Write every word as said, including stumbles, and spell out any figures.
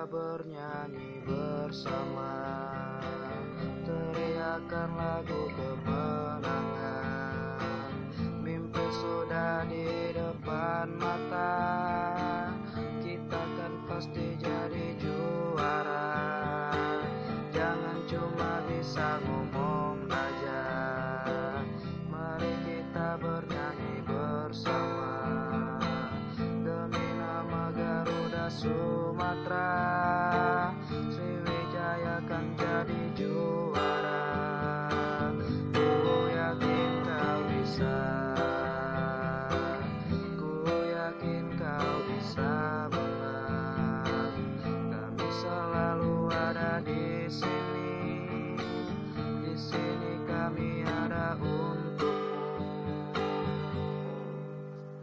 kita bernyanyi bersama, teriakan lagu kemenangan. Mimpi sudah di depan mata, kita kan pasti jadi juara. Jangan cuma bisa ngomong aja, mari kita bernyanyi bersama. Demi nama Garuda Sumatera, Sriwijaya kan jadi juara.